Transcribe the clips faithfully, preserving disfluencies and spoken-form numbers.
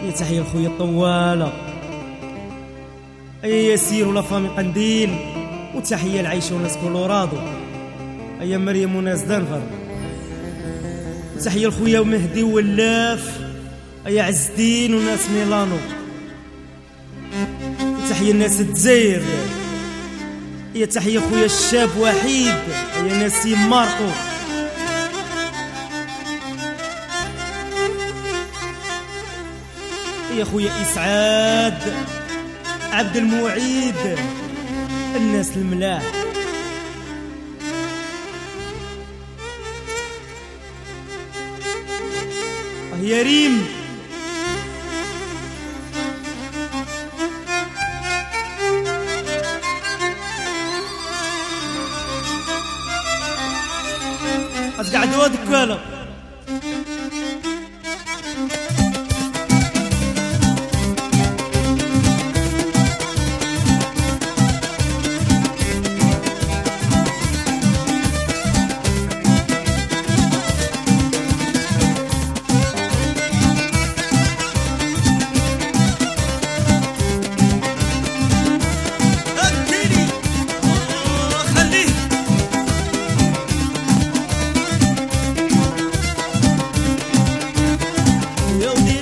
تحية لخويا الطوالة، أيا ياسير ولا فامي قنديل، وتحية لعيشة وناس كولورادو، أيا مريم وناس دنفر، وتحية لخويا ومهدي ولاف، أيا عز الدين وناس ميلانو، وتحية لناس الجزائر، أيا تحية خويا الشاب وحيد، أيا نسيم ماركو، يا خويا إسعاد عبد المعيد، الناس الملاح، يا ريم أتقعدوا دكالة يا ودي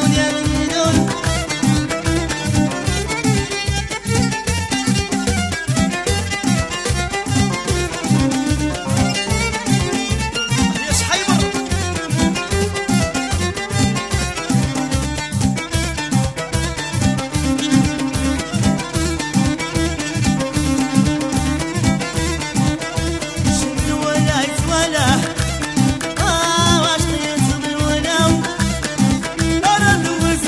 أنا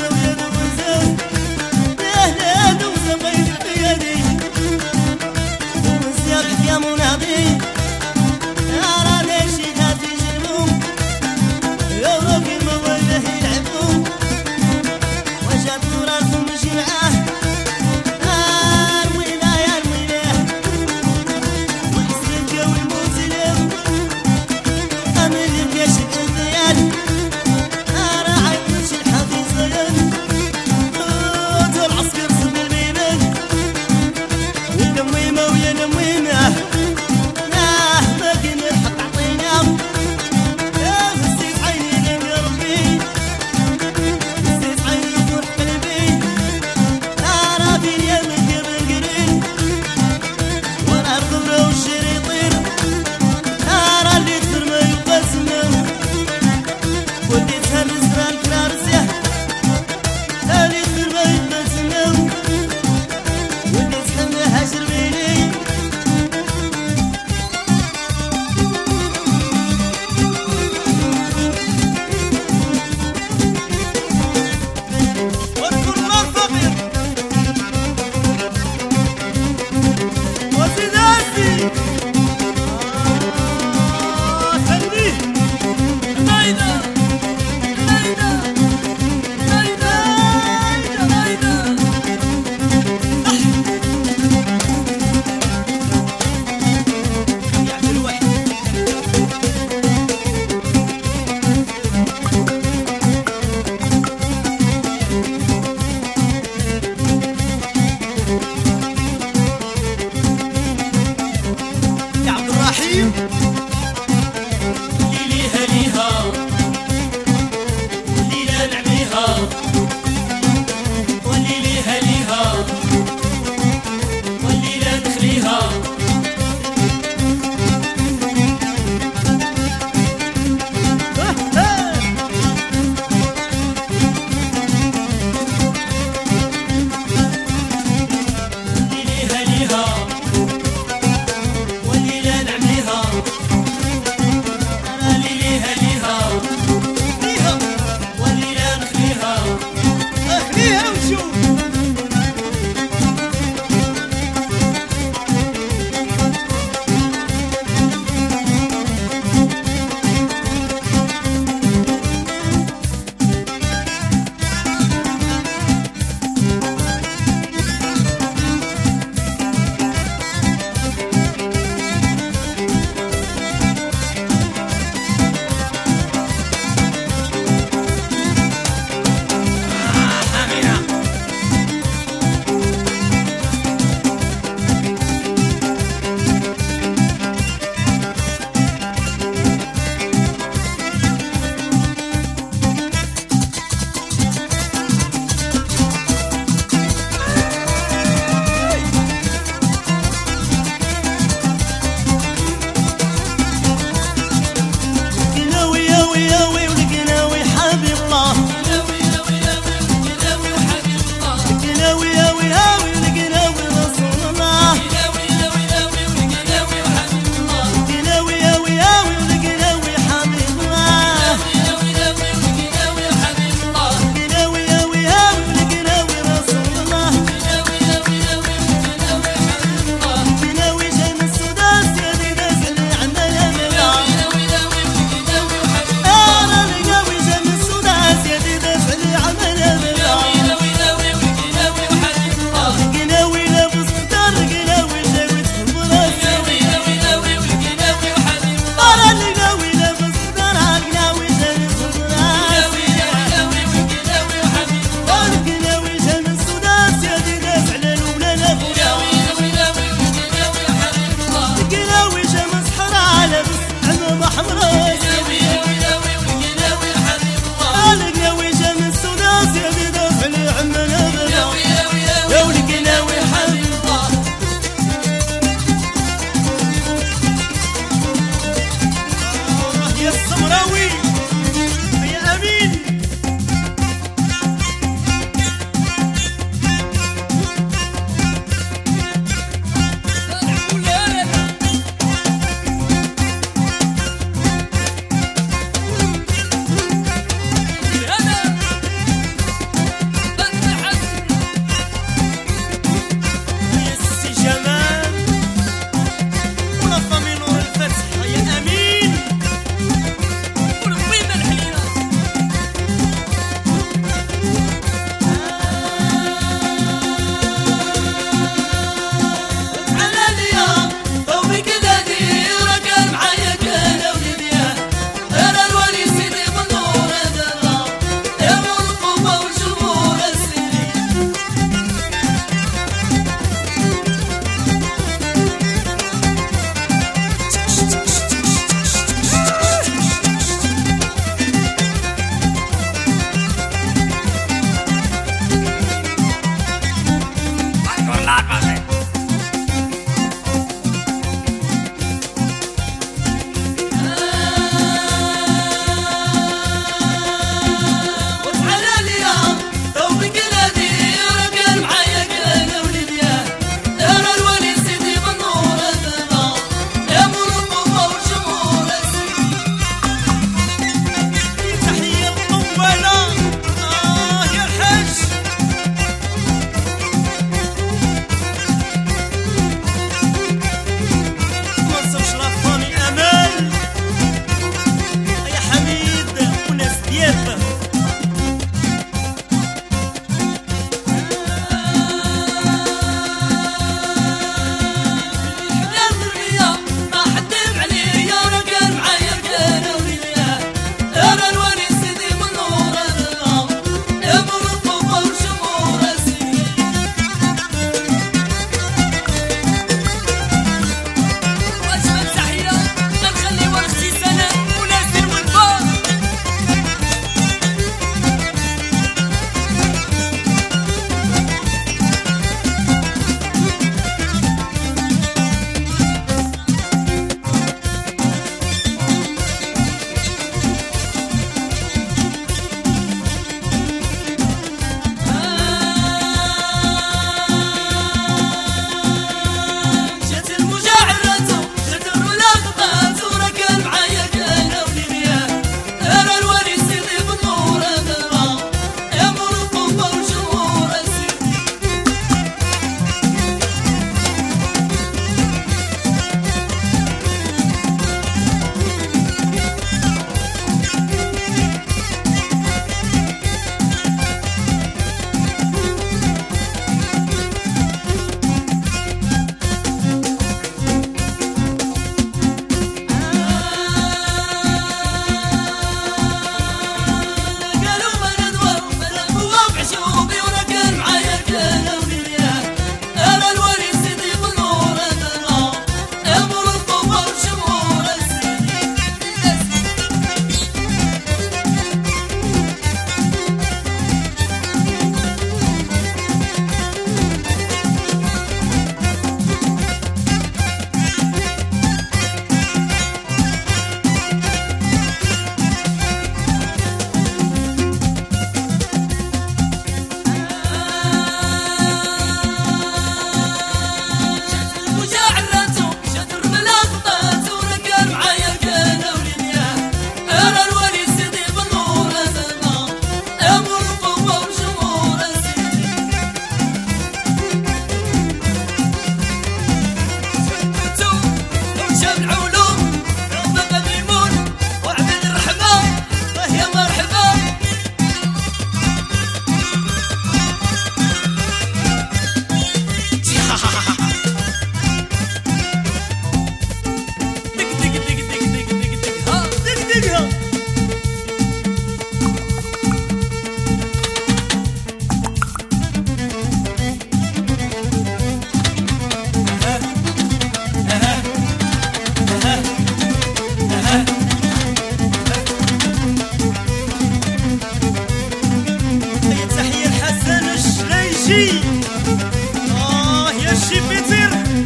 الشي اه يا الشي بيتر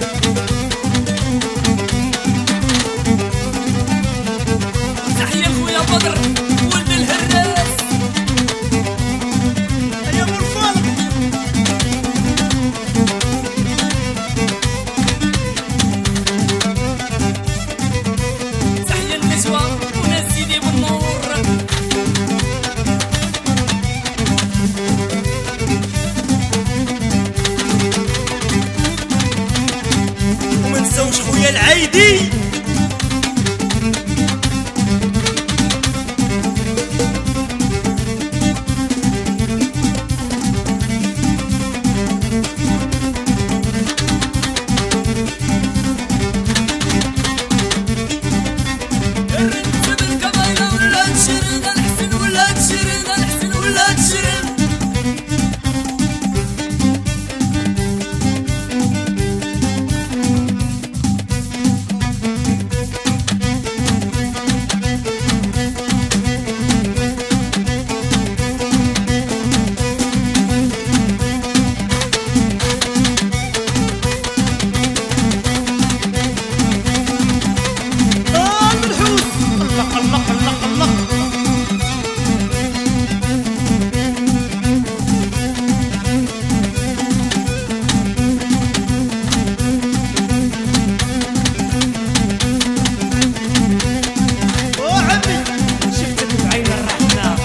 تحية لخويا بدر ولد الهراس يا ابو الفضل تحية للنجوى وناس سيدي بالنور وما نساوش خويا العايدي الرنت بالكبايلة ولاد شيرين الحسن ولاد شيرين الحسن ولاد شيرين اه منحوس الله الله الله الله اوه عمي شفتك بعين الرحمة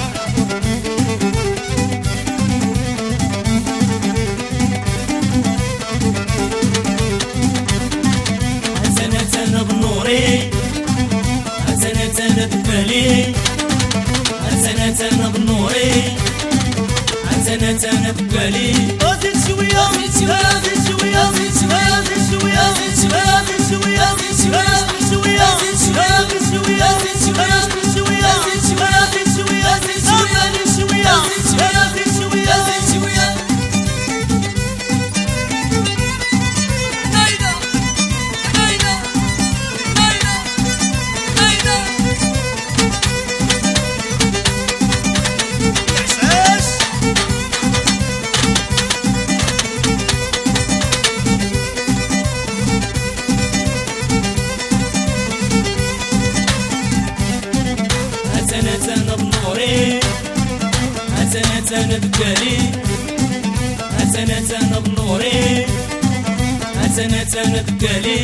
حسنات انا بنوري حسنات انا ببالي حسنات انا بنوري حسنات انا ببالي اه زيد شوية زيد شوية، زيد شوية زيد شوية، زيد شوية زيد شوية، زيد شوية زيد شوية، زيد شوية زيد شوية، زيد شوية زيد شوية، زيد شوية زيد شوية، زيد شوية زيد شوية، زيد شوية زيد شوية، زيد شوية زيد شوية. نايدة، نايدة، نايدة، نايدة. عشاش حسنات انا بنوري حسنات انا ببالي حسنات انا بنوري حسنات انا ببالي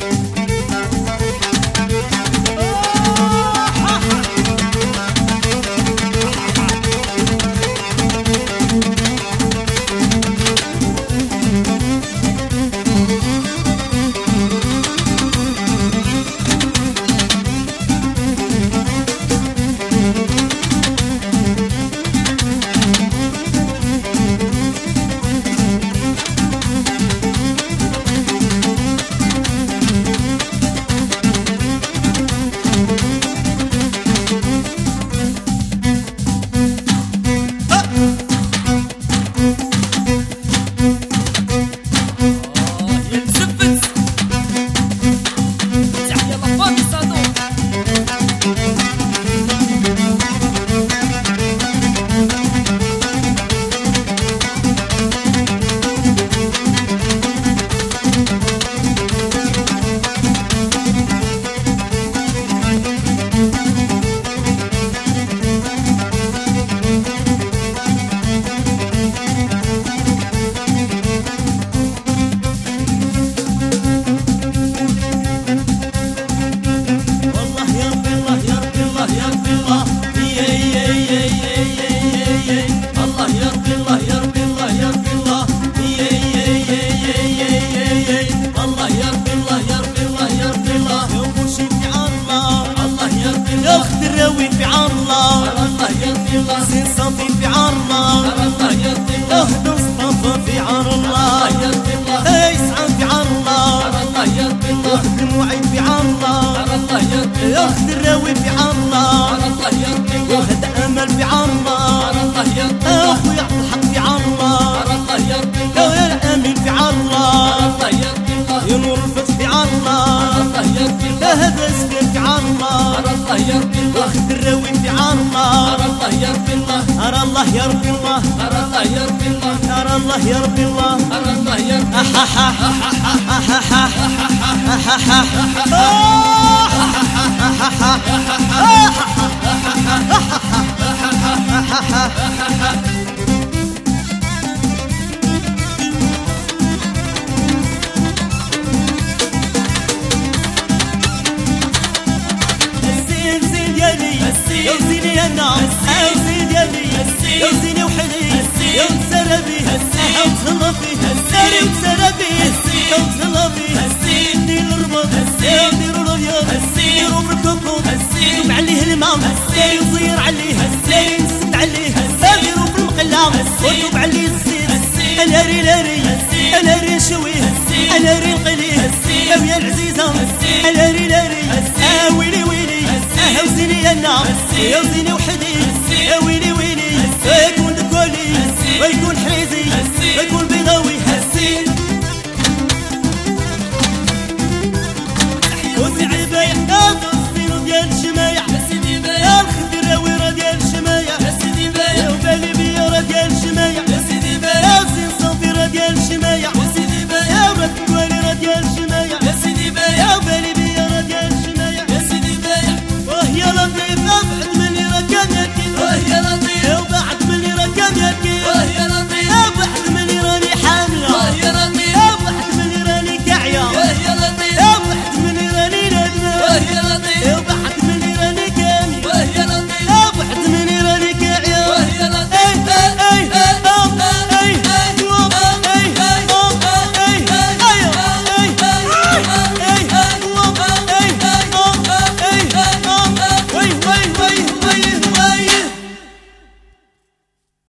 ياخذ الراوي في عمار واخذ امل في عمار اخو يعطي الحق في عمار يا الامين في عمار يا نور الفتح في عمار لا هذا اسكن في عمار واخذ الراوي في عمار ارى الله يرضي الله ارى الله يا ربي الله الله يا ربي الزين زين يالي يا زيني يا نار الزين يالي يا زيني وحدي يا وتسربي يا وتهلبي ساري وتسربي يا وتهلبي دير الربط ديروا الابيض ديروا في الكوكو دوب عليه الماء ساري وزير عليه ساري نسد عليه ديروا في المقلة ودوب عليه الزيت انا ري لاري انا ري شويه انا ري نقليه يا العزيزة انا ري لاري اه ويلي ويلي اه وزيني يا نار يا وزيني وحدي يا ويلي ويلي ويكون دكولي ويكون حريزي